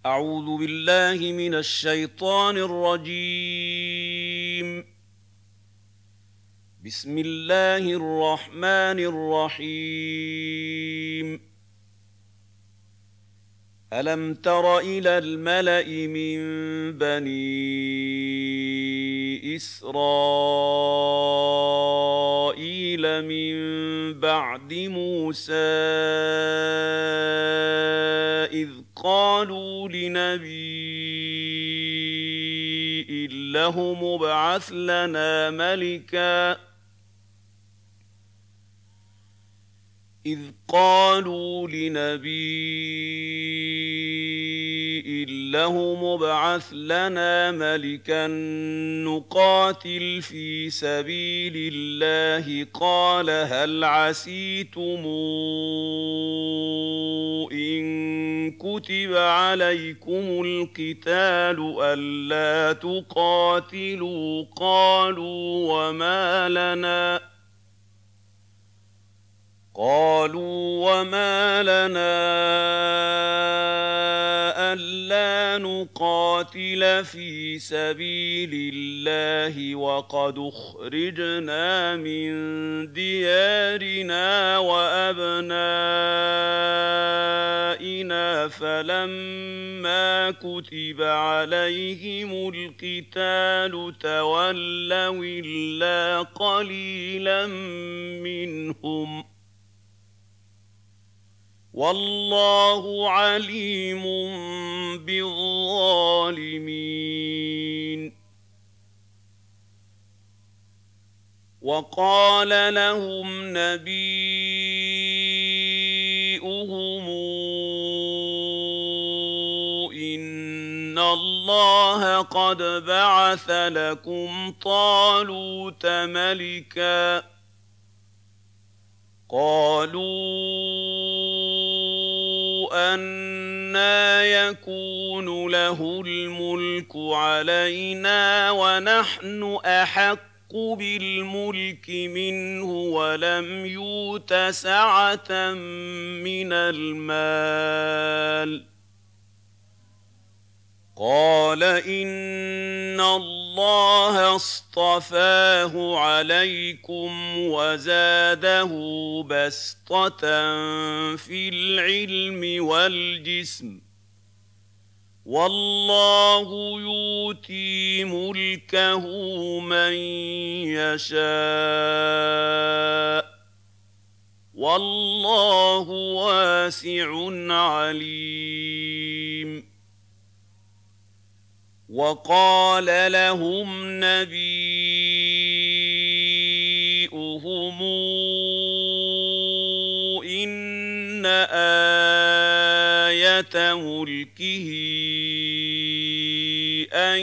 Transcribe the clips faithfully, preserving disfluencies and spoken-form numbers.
أعوذ بالله من الشيطان الرجيم. بسم الله الرحمن الرحيم. ألم تر إلى الملأ من بني إسرائيل من بعد موسى إذ قالوا لنبي له ابعث لنا ملكا إذ قالوا لنبي له ابعث لنا ملكا نقاتل في سبيل الله قال هل عسيتم إن كتب عليكم القتال ألا تقاتلوا قالوا وما لنا قالوا وما لنا ألا نقاتل في سبيل الله وقد أخرجنا من ديارنا وأبنائنا فلما كتب عليهم القتال تولوا إلا قليلا منهم والله عليم بالظالمين. وقال لهم نبيؤهم إن الله قد بعث لكم طالوت ملكا قالوا أنى يكون له الملك علينا ونحن أحق بالملك منه ولم يؤت سعة من المال قال إن الله اصطفاه عليكم وزاده بسطة في العلم والجسم والله يؤتي ملكه من يشاء والله واسع عليم. وقال لهم نبيؤهم إن آية ملكه أن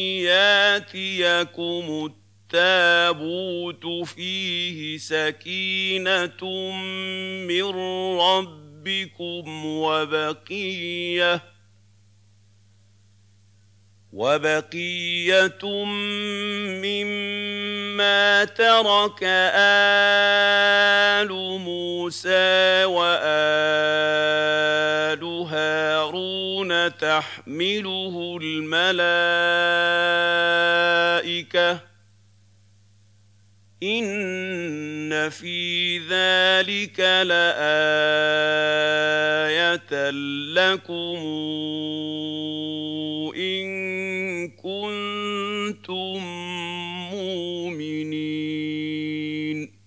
ياتيكم التابوت فيه سكينة من ربكم وبقية وبقية مما ترك آل موسى وآل هارون تحمله الملائكة إن في ذلك لآية لكم إن كنتم مؤمنين.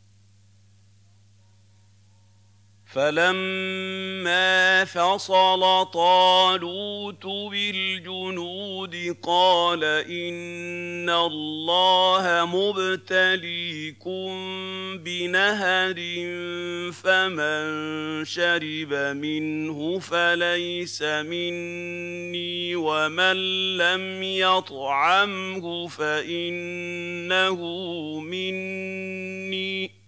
فلما فصل طالوت بالجنود قال إن الله مبتليكم بنهر فمن شرب منه فليس مني ومن لم يطعمه فإنه مني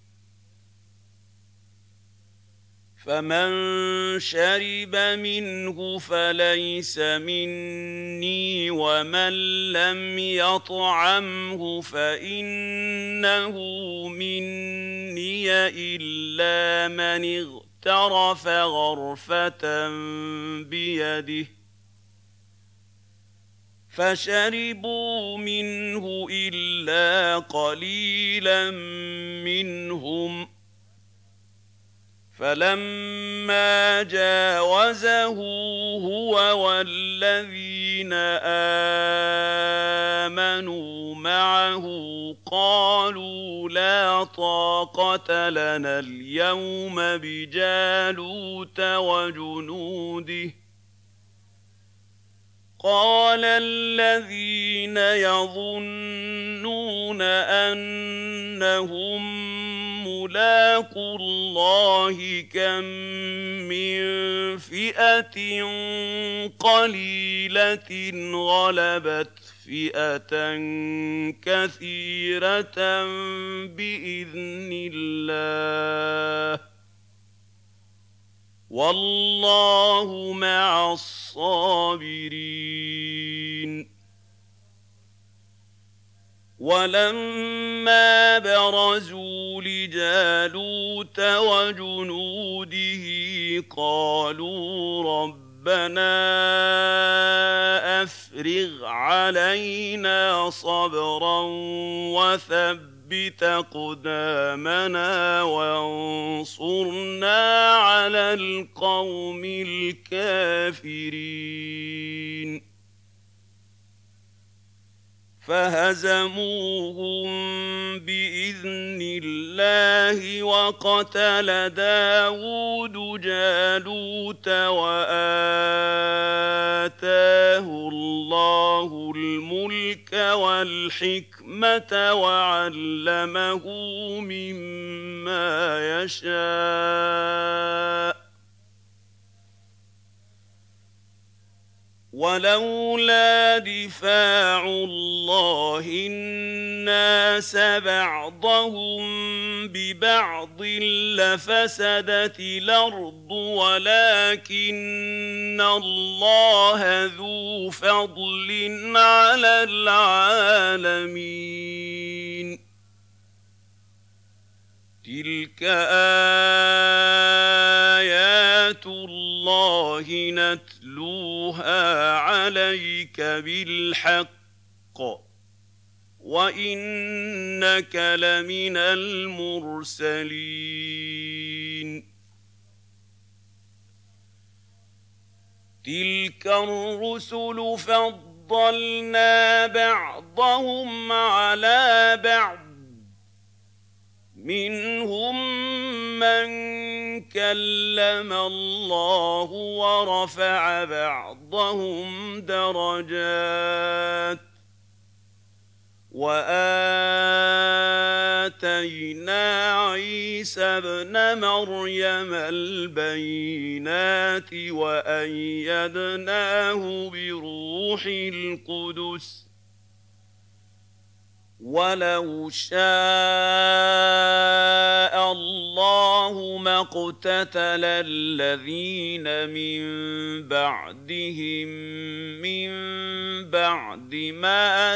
فمن شرب منه فليس مني ومن لم يطعمه فإنه مني إلا من اغترف غرفة بيده فشربوا منه إلا قليلا منهم، فلما جاوزه هو والذين آمنوا معه قالوا لا طاقة لنا اليوم بجالوت وجنوده. قال الذين يظنون أنهم ملاقو الله كم من فئة قليلة غلبت فئة كثيرة بإذن الله، والله مع الصابرين. ولما برزوا لجالوت وجنوده قالوا ربنا أفرغ علينا صبرا وثبت أقدامنا وانصرنا على القوم الكافرين. فهزموهم بإذن الله وقتل داود جالوت وآتاه الله الملك والحكمة وعلمه مما يشاء. ولولا دفاع الله الناس بعضهم ببعض لفسدت الأرض ولكن الله ذو فضل على العالمين. تلك آيات الله نتلوها عليك بالحق وإنك لمن المرسلين. تلك الرسل فضلنا بعضهم على بعض، منهم من كلم الله ورفع بعضهم درجات، وآتينا عيسى ابن مريم البينات وأيدناه بروح القدس. ولو شاء الله ما اقتتل الذين من بعدهم من بعد ما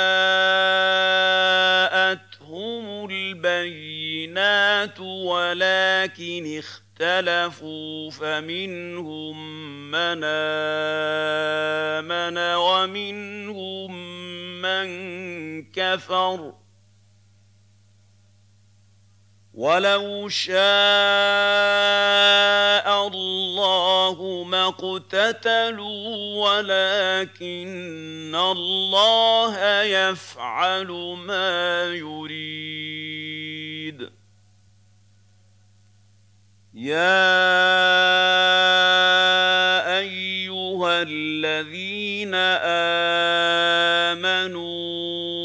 جاءتهم البينات ولكن اختلفوا فمنهم من آمن ومنهم من كفر. ولو شاء الله ما اقتتلوا ولكن الله يفعل ما يريد. يا أيها الذين آمنوا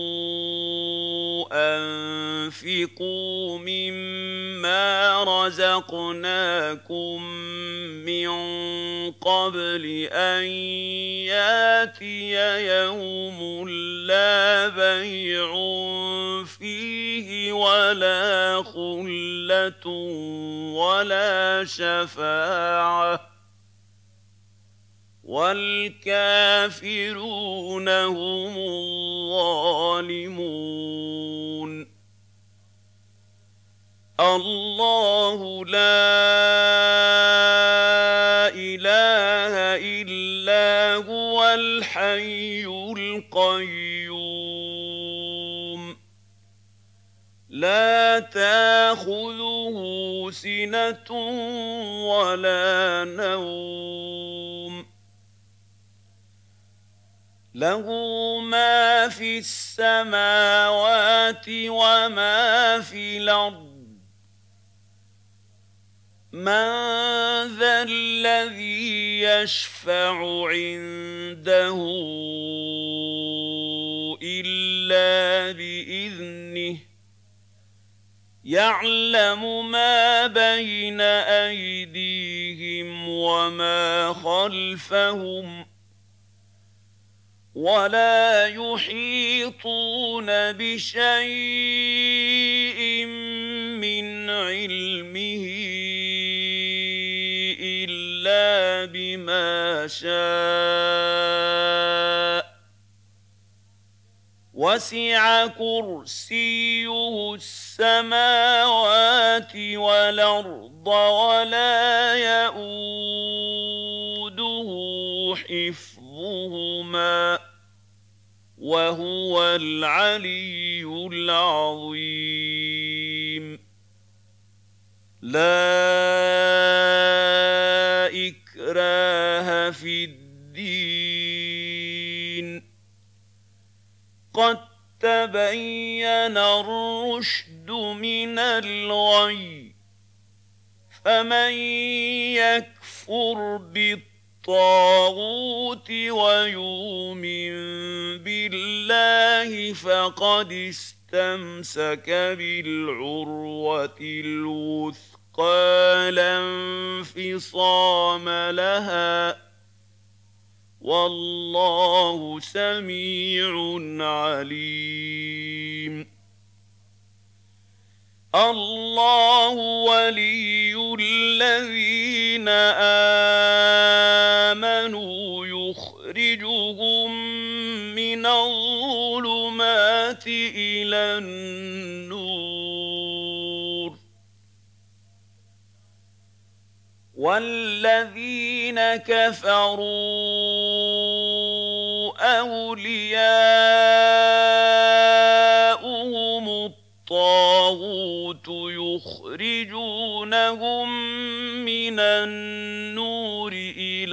أنفقوا مما رزقناكم من قبل أن يأتي يوم لا بيع فيه ولا خلة ولا شفاعة والكافرون هم الظالمون. الله لا إله إلا هو الحي تَأْخُذُهُ سِنَةٌ وَلَا نَوْمٌ لَهُ مَا فِي السَّمَاوَاتِ وَمَا فِي الْأَرْضِ مَنْ ذَا الَّذِي يَشْفَعُ عِندَهُ إِلَّا بِإِذْنِهِ يَعْلَمُ مَا بَيْنَ أَيْدِيهِمْ وَمَا خَلْفَهُمْ وَلَا يُحِيطُونَ بِشَيْءٍ مِّنْ عِلْمِهِ إِلَّا بِمَا شَاءَ وَسِعَ كُرْسِيُّهُ السَّمَاوَاتِ وَالْأَرْضَ وَلَا يَئُودُهُ حِفْظُهُمَا وَهُوَ الْعَلِيُّ الْعَظِيمُ لَا إِكْرَاهَ فِي الدِّينِ قَدْ تَبَيَّنَ الرُّشْدُ مِنَ الْغَيِّ فَمَن يَكْفُرْ بِالطَّاغُوتِ وَيُؤْمِن بِاللَّهِ فَقَدِ اسْتَمْسَكَ بِالْعُرْوَةِ الْوُثْقَىٰ لَا انفِصَامَ لَهَا وَاللَّهُ سَمِيعٌ عَلِيمٌ اللَّهُ وَلِيُّ الَّذِينَ آمَنُوا يُخْرِجُهُم مِّنَ الظُّلُمَاتِ إِلَى النُّورِ وَالَّذِينَ كَفَرُوا أَوْلِيَاؤُهُمُ الطَّاغُوتُ يُخْرِجُونَهُم مِّنَ النُّورِ إِلَى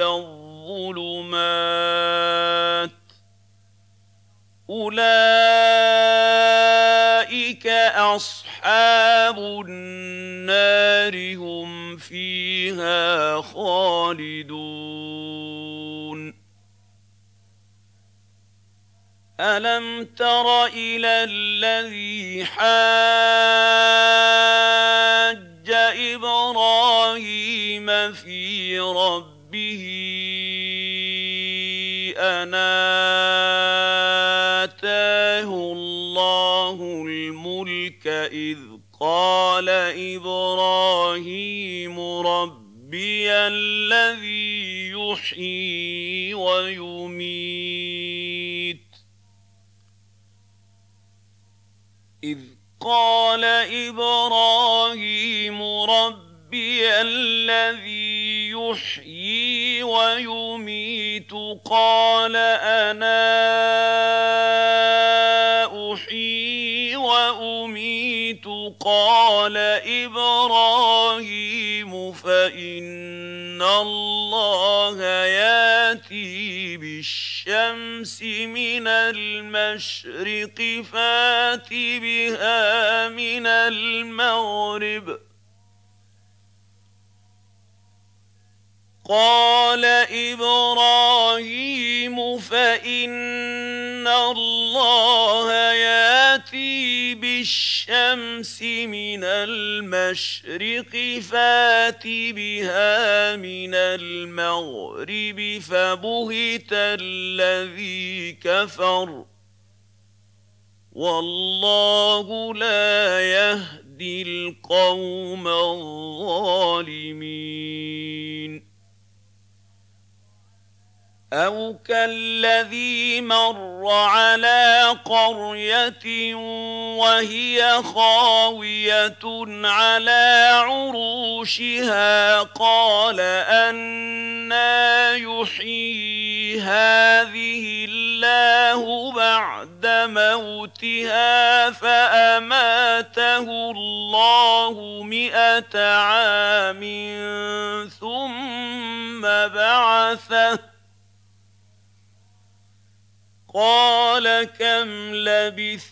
الظُّلُمَاتِ أُولَٰئِكَ أَصْحَابُ النَّارِ هُمْ فِيهَا خَالِدُونَ أَلَمْ تَرَ إِلَى الَّذِي حَاجَّ إِبْرَاهِيمَ فِي رَبِّهِ أَنْ آتَاهُ اللَّهُ الْمُلْكَ إِذْ قَالَ إِبْرَاهِيمُ رَبِّيَ الَّذِي يُحْيِي وَيُمِيتُ إِذْ قَالَ إِبْرَاهِيمُ رَبِّيَ الَّذِي يُحْيِي وَيُمِيتُ قَالَ أَنَا أُحْيِي وَأُمِيتُ قَالَ إِبْرَاهِيمُ فَإِنَّ اللَّهَ يَأْتِي بِالشَّمْسِ مِنَ الْمَشْرِقِ فَأْتِ بِهَا مِنَ الْمَغْرِبِ قَالَ إِبْرَاهِيمُ فَإِنَّ اللَّهَ يَأْتِي بِالشَّمْسِ مِنَ الْمَشْرِقِ فَأْتِ بِهَا مِنَ الْمَغْرِبِ فَبُهِتَ الَّذِي كَفَرَ وَاللَّهُ لَا يَهْدِي الْقَوْمَ الظَّالِمِينَ أَوْ كَالَّذِي مَرَّ عَلَىٰ قَرْيَةٍ وَهِيَ خَاوِيَةٌ عَلَىٰ عُرُوشِهَا قَالَ أَنَّىٰ يُحْيِي هَٰذِهِ اللَّهُ بَعْدَ موتها فأماته الله مئة عام ثم بعثه قال كم لبثت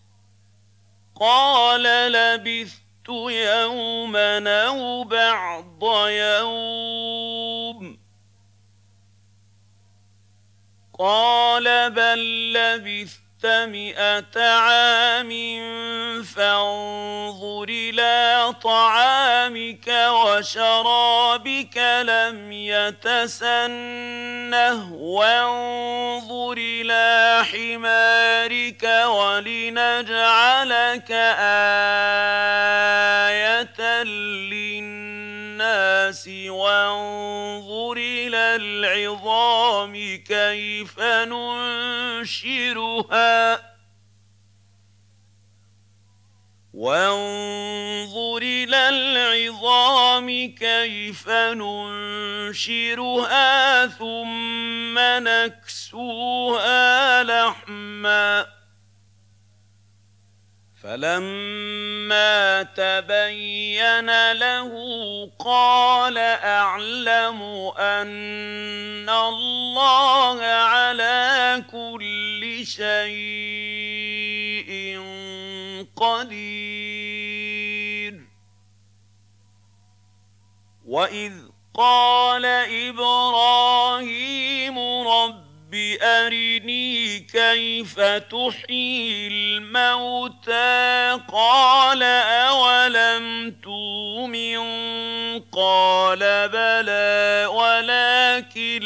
قال لبثت يوما أو بعض يوم قال بل لبثت مئة عام فانظر إلى طعامك وشرابك لم يتسنه وانظر إلى حمارك ولنجعلك آية للناس وانظر إلى العظام كيف ننشرها وانظر إلى العظام كيف ننشرها ثم نكسوها لحما فلما تبين له قال أعلم أن الله على كل شيء قدير. وإذ قال إبراهيم رب أرني كيف تحيي الموتى قال أولم تؤمن قال بلى ولكن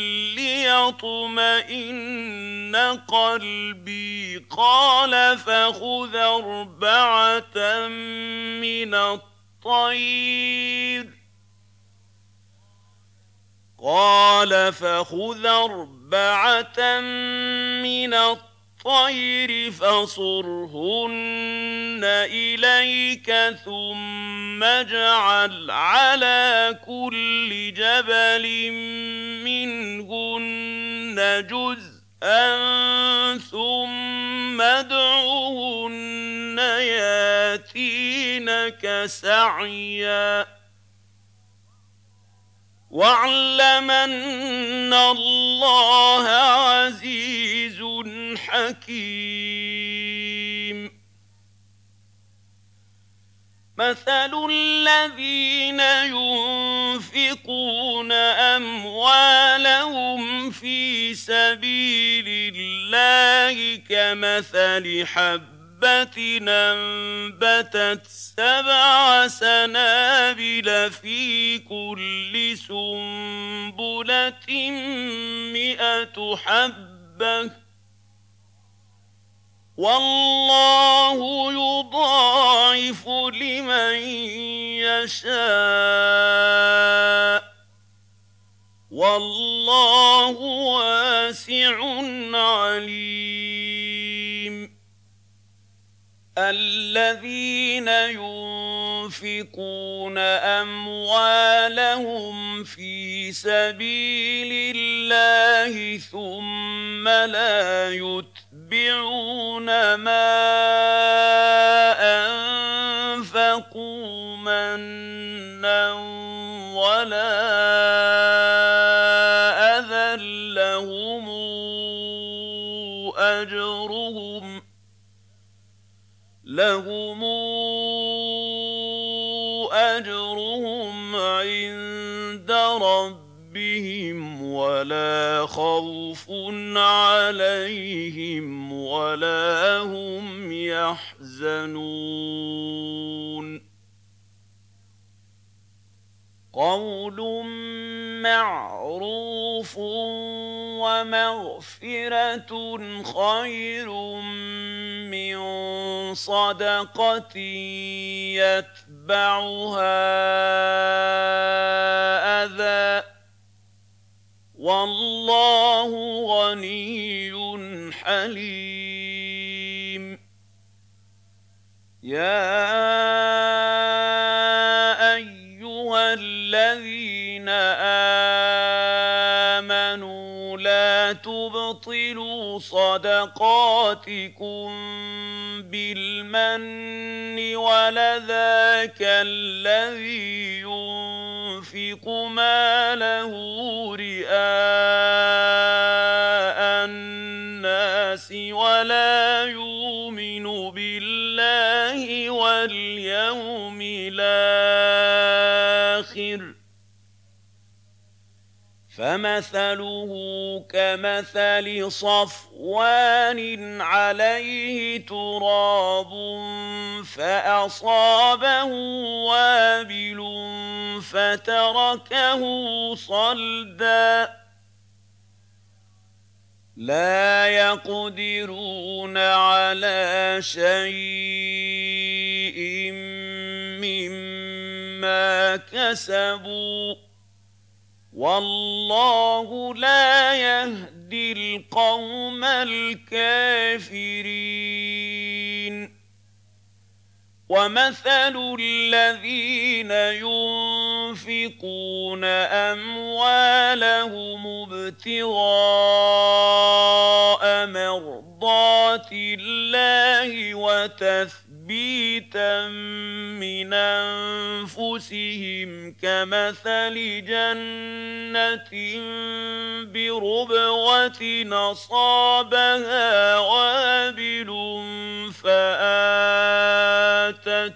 ليطمئن قلبي قال فخذ أربعة من الطير قال فخذ أربعة من الطير فصرهن إليك ثم اجعل على كل جبل منهن جزءا ثم ادعهن ياتينك سعيا واعلم أن الله عزيز حكيم. مثل الذين ينفقون أموالهم في سبيل الله كمثل حبة أنبتت سبع سنابل في كل سنبلة مئة حبة والله يضاعف لمن يشاء والله واسع عليم. الذين ينفقون أموالهم في سبيل الله ثم لا يتبعون ما أنفقوا منا ولا أذى لهم أجرهم لهم أجرهم عند ربهم ولا خوف عليهم ولا هم يحزنون. قول معروف ومغفرة خير من صدقة يتبعها أذى والله غني حليم. يا أيها الذين آمنوا لا لا تبطلوا صدقاتكم بالمن ولذاك الذي ينفق ماله رئاء الناس ولا يؤمن بالله واليوم الآخر فمثله كمثل صفوان عليه تراب فأصابه وابل فتركه صلدا لا يقدرون على شيء مما كسبوا والله لا يهدي القوم الكافرين ومثل الذين ينفقون أموالهم ابتغاء مرضات الله وتثبيتا من أنفسهم كمثل جنة بربوة أصابها وابل فآتت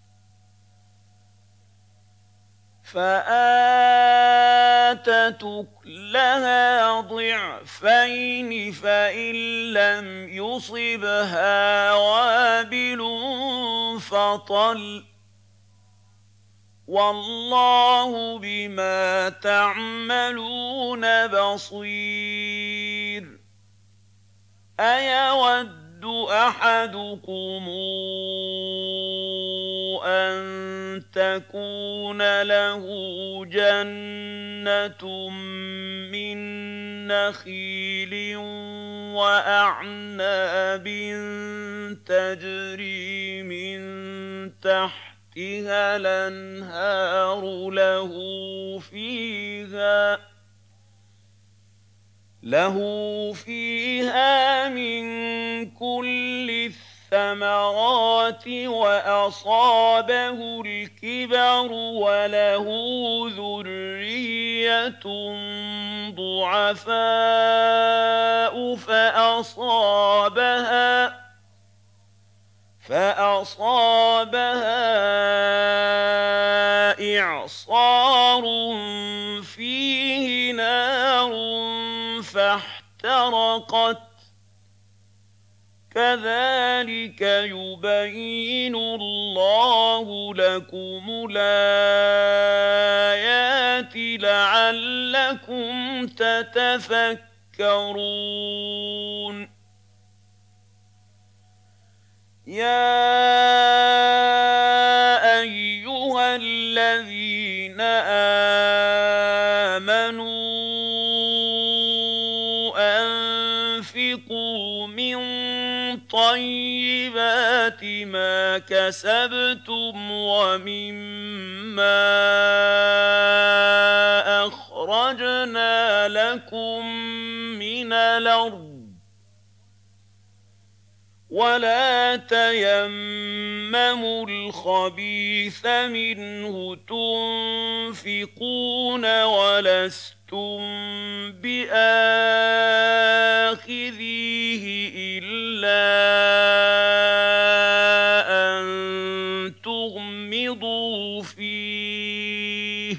فآتت أكلها ضعفين فإن لم يصبها وابل فطل والله بما تعملون بصير أيود أحدكم أن تكون له جنة من نخيل وأعناب تجري من تحتها الأنهار له فيها له فيها من كل الثمرات وأصابه الكبر وله ذرية ضعفاء فأصابها فأصابها إعصار فيه نار فاحترقت كذلك يبين الله لكم الآيات لعلكم تتفكرون يا أيها الذين آمنوا أنفقوا من طيبات ما كسبتم ومما أخرجنا لكم من الأرض ولا تيمموا الخبيث منه تنفقون ولستم بآخذيه إلا أن تغمضوا فيه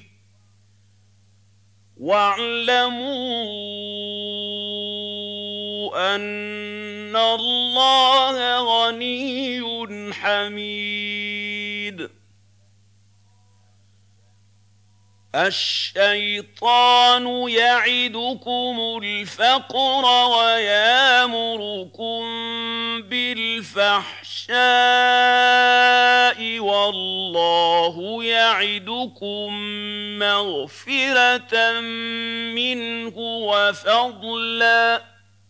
واعلموا أن الله غني حميد الشيطان يعدكم الفقر ويامركم بالفحشاء والله يعدكم مغفرة منه وفضلا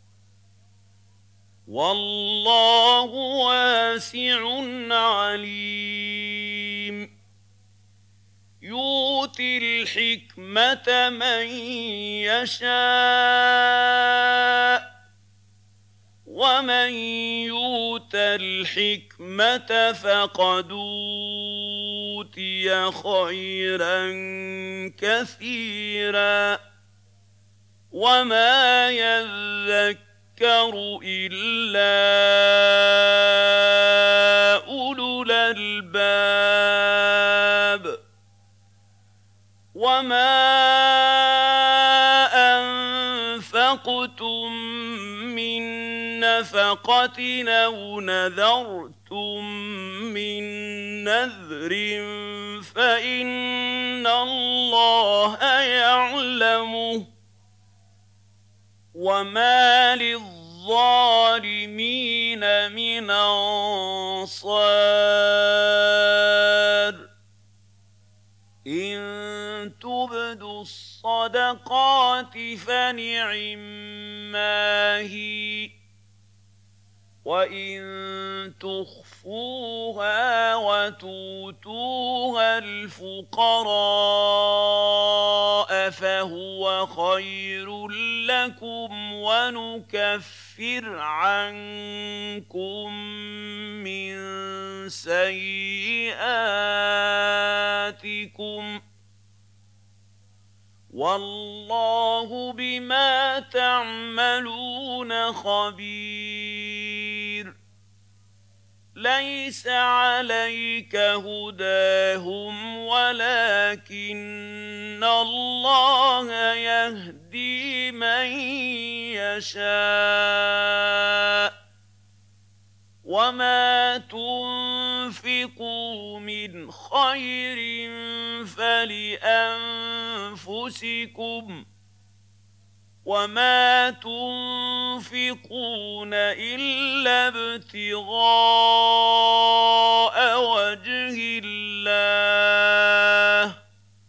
والله واسع عليم يؤتِ الْحِكْمَةَ مَن يَشَاءُ ۚ وَمَن يُؤْتَ الْحِكْمَةَ فَقَدْ أُوتِيَ خَيْرًا كَثِيرًا. وَمَا يَذَّكَّرُ إِلَّا أُولُو الْأَلْبَابِ. وَمَا أَنفَقْتُم مِّن نَّفَقَةٍ أَوْ نَذَرْتُم مِّن نَّذْرٍ فَإِنَّ اللَّهَ يَعْلَمُهُ ۗ وَمَا لِلظَّالِمِينَ مِنْ أَنصَارٍ. إِن تُبْدُوا الصَّدَقَاتِ فَنِعِمَّا هِيَ، وَإِن تُخْفُوهَا وَتُؤْتُوهَا الْفُقَرَاءَ فَهُوَ خَيْرٌ لَّكُمْ وَنُكَفِّرْ عَنكُم مِّن سَيِّئَاتِكُمْ ۗ وَاللَّهُ بِمَا تَعْمَلُونَ خَبِيرٌ. لَيْسَ عَلَيْكَ هُدَاهُمْ وَلَٰكِنَّ اللَّهَ يَهْدِي مَن يَشَاءُ ۗ وَمَا تُنفِقُوا مِنْ خَيْرٍ فَلِأَنفُسِكُمْ ۚ وَمَا تُنفِقُونَ إِلَّا ابْتِغَاءَ وَجْهِ اللَّهِ ۚ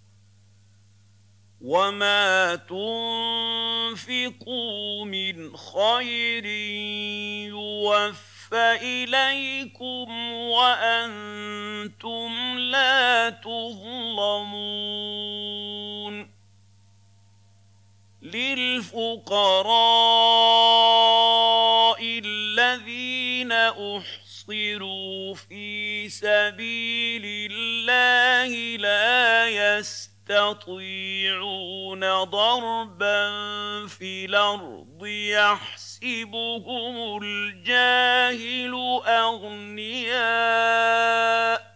وَمَا تُنفِقُوا مِنْ خَيْرٍ يُوَفَّ إِلَيْكُمْ وَأَنتُمْ لَا تُظْلَمُونَ. لِلْفُقَرَاءِ الَّذِينَ أُحْصِرُوا فِي سَبِيلِ اللَّهِ لَا يَسْتَطِيعُونَ ضَرْبًا فِي الْأَرْضِ يَحْسَبُهُمُ الْجَاهِلُ أَغْنِيَاءَ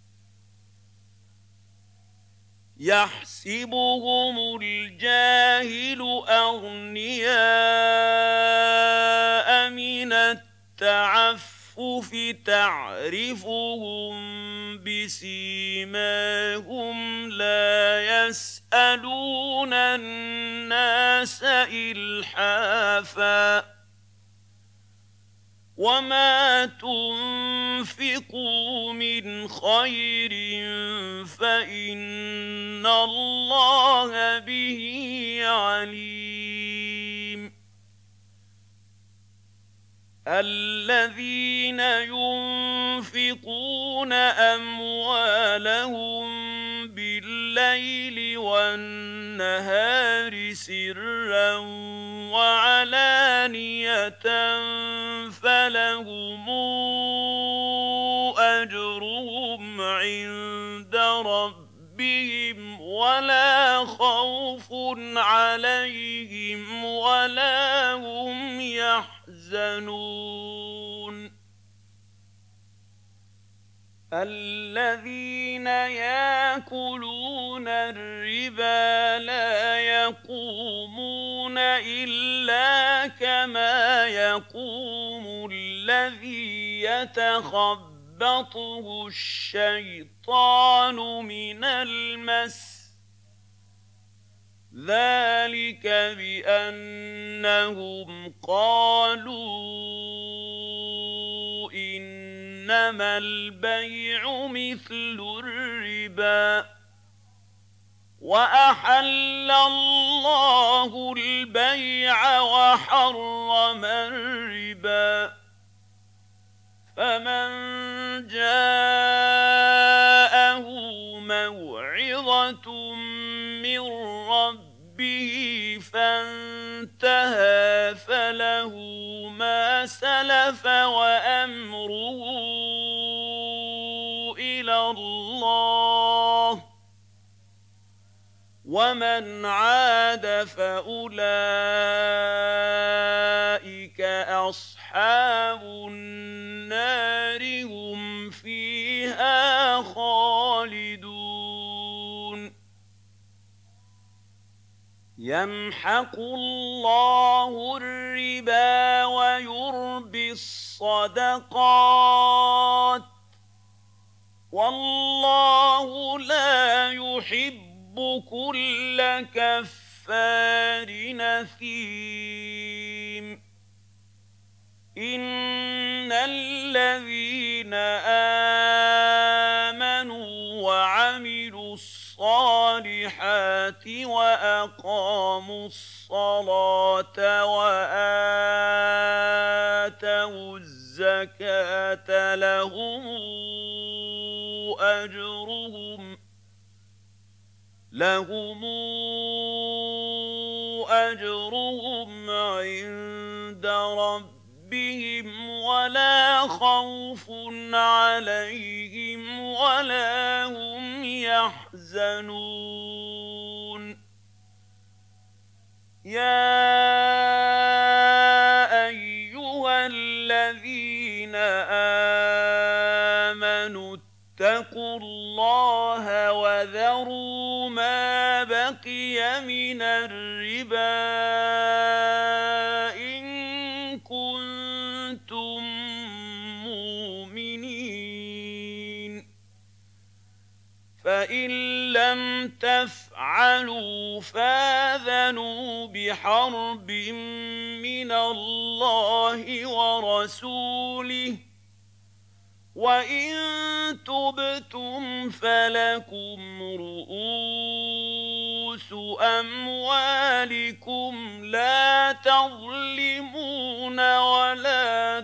يَحْسَبُهُمُ الْجَاهِلُ أَغْنِيَاءَ مِنَ التَّعَفُّفِ تَعْرِفُهُم بِسِيمَاهُمْ لَا يَسْأَلُونَ النَّاسَ إِلْحَافًا. وَمَا تُنفِقُوا مِنْ خَيْرٍ فَإِنَّ اللَّهَ بِهِ عَلِيمٌ. الَّذِينَ يُنفِقُونَ أَمْوَالَهُم بِاللَّيْلِ وَالنَّهَارِ سِرًّا وَعَلَانِيَةً فَلَهُمْ أَجْرُهُمْ عِندَ رَبِّهِمْ وَلَا خَوْفٌ عَلَيْهِمْ وَلَا هُمْ يَحْزَنُونَ. الَّذِينَ يَأْكُلُونَ الرِّبَا لَا يَقُومُونَ إِلَّا كَمَا يَقُومُ الَّذِي يَتَخَبَّطُهُ الشَّيْطَانُ مِنَ الْمَسِّ ۚ ذَٰلِكَ بِأَنَّهُمْ قَالُوا إِنَّمَا الْبَيْعُ مِثْلُ الرِّبَا، وَأَحَلَّ اللَّهُ الْبَيْعَ وَحَرَّمَ الرِّبَا. فَمَن جَاءَهُ مَوْعِظَةٌ ربه فانتهى فله ما سلف وأمره إلى الله، ومن عاد فأولئك أصحاب النار هم فيها خالدون. يمحق الله الربا ويربي الصدقات، والله لا يحب كل كفار أثيم. إن الذين آمنوا وعملوا الصالحات وأقاموا الصلاة وآتوا الزكاة لهم أجرهم لهم أجرهم عند ربهم ولا خوف عليهم ولا هم يحزنون. يا أيها الذين آمنوا اتقوا الله وذروا ما بقي من الربا إن كنتم مؤمنين، فإن لم تفعلوا فآذنوا بحرب من الله ورسوله، وإن تبتم فلكم رؤوس أموالكم لا تظلمون ولا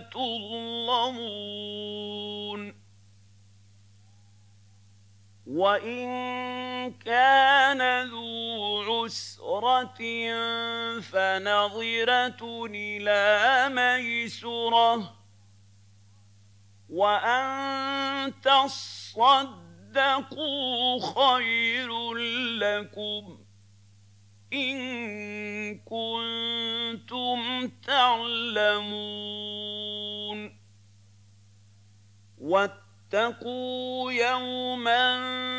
تظلمون. وإن كان ذو عسرة فنظرة إلى ميسرة، وأن تصدقوا خير لكم إن كنتم تعلمون. واتقوا يوما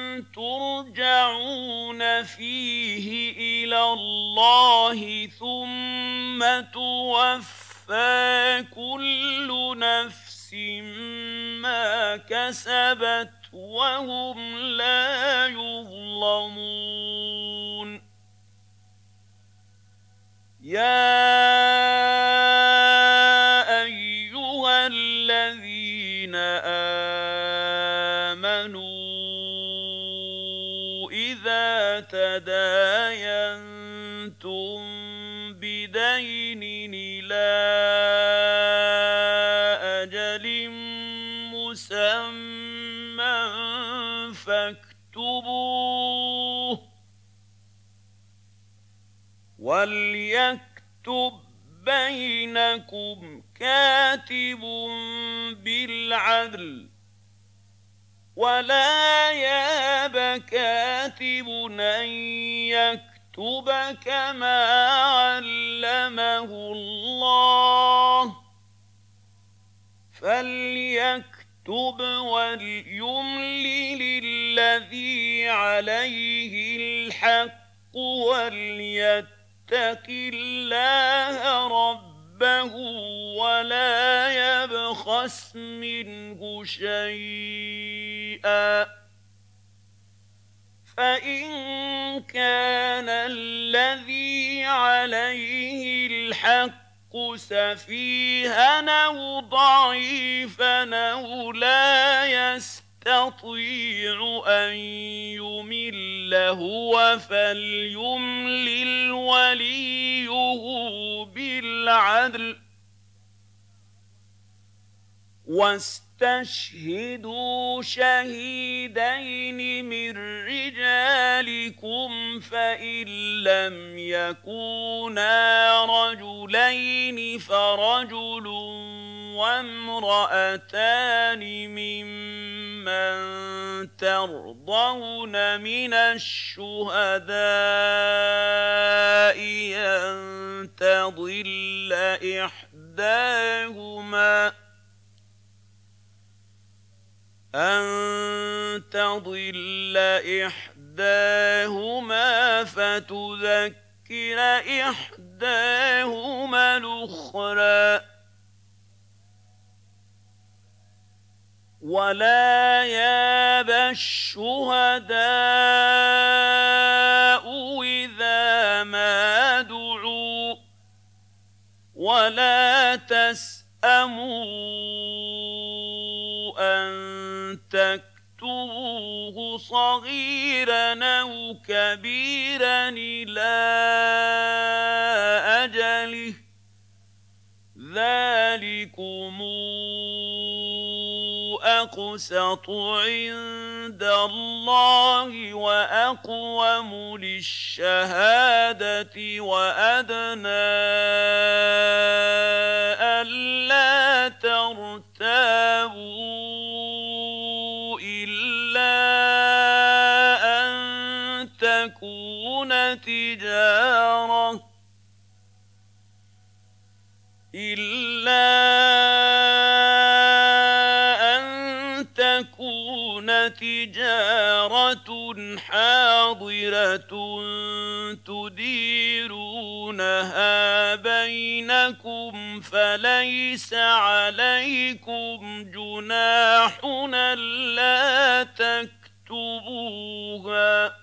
ترجعون فيه إلى الله ثم توفى كل نفس ما كسبت وهم لا يظلمون. يا أيها الذين آمنوا إذا تداينتم بدين إلى أجل مسمى فاكتبوه، وليكتب بينكم كاتب بالعدل، ولا ياب كاتب أن يكتب كما علمه الله، فليكتب وليملل الذي عليه الحق وليتق الله ربه ولا يبخس منه شيئا، فإن كان الذي عليه الحق سفيها أو ضعيفا أو لا يستطيع أن يمل هو فليملل وليه بالعدل، واستمسكوا فاستشهدوا شهيدين من رجالكم فإن لم يكونا رجلين فرجل وامرأتان ممن ترضون من الشهداء أن تضل إحداهما أن تضل إحداهما فتذكر إحداهما الأخرى ولا يأبى الشهداء إذا ما دعوا ولا تسأموا أن تكتبوه صغيرا أو كبيرا إلى أجله ذلكم أقسط عند الله وأقوم للشهادة وأدنى ألا ترتابوا إلا أن تكون تجارة إلا أن تكون تجارة حاضرة تديرونها بينكم فليس عليكم جناح ألا تكتبوها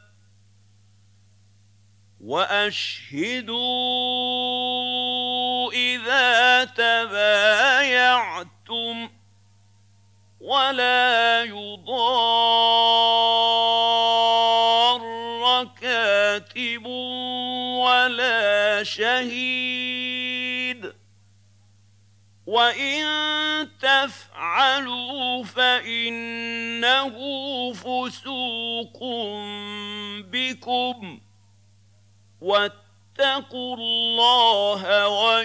وأشهدوا إذا تبايعتم ولا يضار كاتب ولا شهيد وإن تفعلوا فإنه فسوق بكم واتقوا الله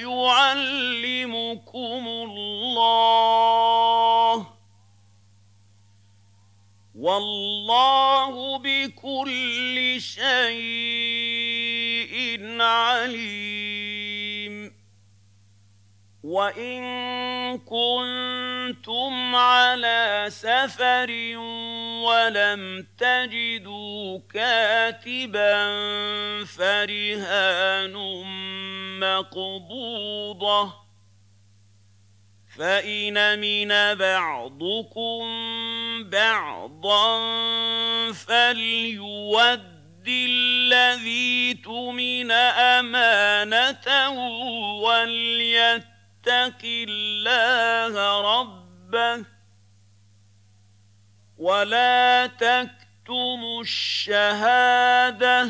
ويعلمكم الله والله بكل شيء عليم وإن كنتم على سفر ولم تجدوا كاتبا فرهان مقبوضة فإن أمن بعضكم بعضا فليود الذي تؤمن أمانته وليتق الله ربه ولا تكتموا الشهادة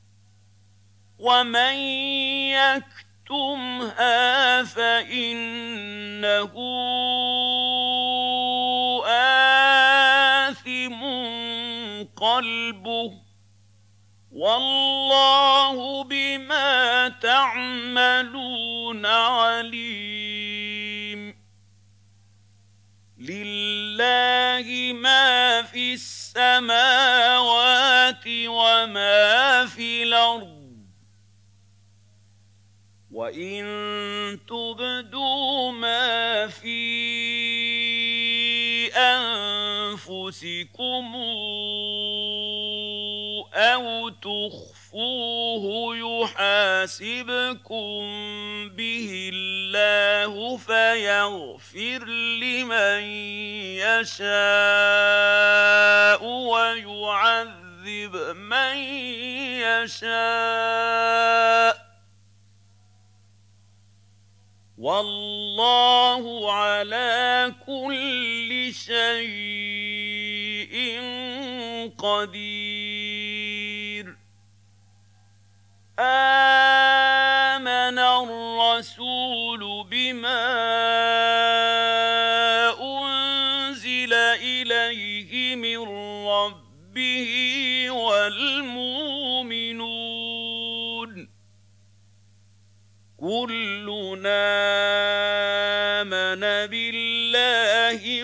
ومن يكتمها فإنه آثم قلبه والله بما تعملون عليم لله ما في السماوات وما في الأرض وإن تبدوا ما في أنفسكم أو تخفوه يحاسبكم به الله فيغفر لمن يشاء ويعذب من يشاء والله على كل شيء قدير آمن الرسول بما أنزل كُلٌّ آمَنَ بِاللَّهِ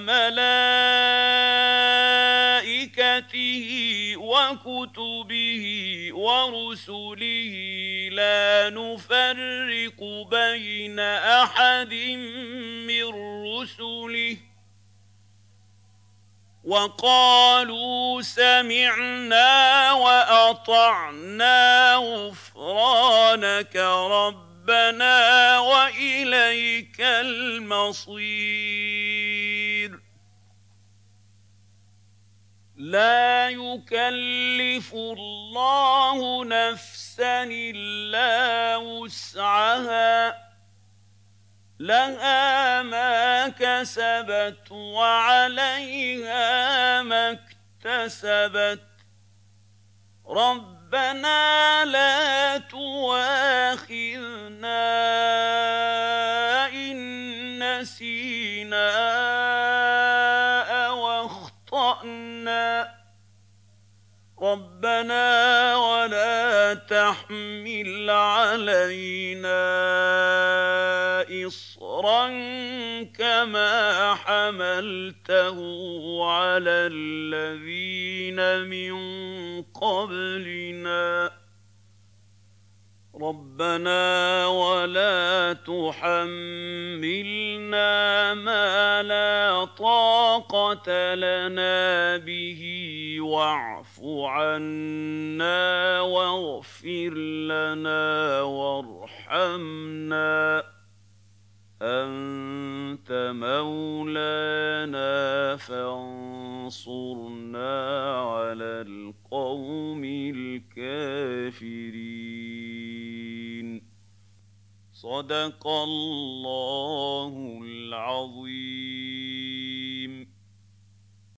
وَمَلَائِكَتِهِ وَكُتُبِهِ وَرُسُلِهِ لَا نُفَرِّقُ بَيْنَ أَحَدٍ مِّن رُّسُلِهِ وَقَالُوا سَمِعْنَا وَأَطَعْنَا غُفْرَانَكَ رَبَّنَا وَإِلَيْكَ الْمَصِيرُ لَا يُكَلِّفُ اللَّهُ نَفْسًا إِلَّا وُسْعَهَا لَهَا مَا كَسَبَتْ وَعَلَيْهَا مَا اكْتَسَبَتْ رَبَّنَا لَا تُؤَاخِذْنَا إِن نَّسِينَا أَوْ أَخْطَأْنَا رَبَّنَا وَلَا تَحْمِلْ عَلَيْنَا إِصْرًا كَمَا حَمَلْتَهُ عَلَى الَّذِينَ مِن قَبْلِنَا رَبَّنَا وَلَا تُحَمِّلْنَا مَا لَا طَاقَةَ لَنَا بِهِ وَاعْفُ عَنَّا وَاغْفِرْ لَنَا وَارْحَمْنَا أَنتَ مَوْلَانَا فَانصُرْنَا عَلَى الْقَوْمِ الْكَافِرِينَ صدق الله العظيم.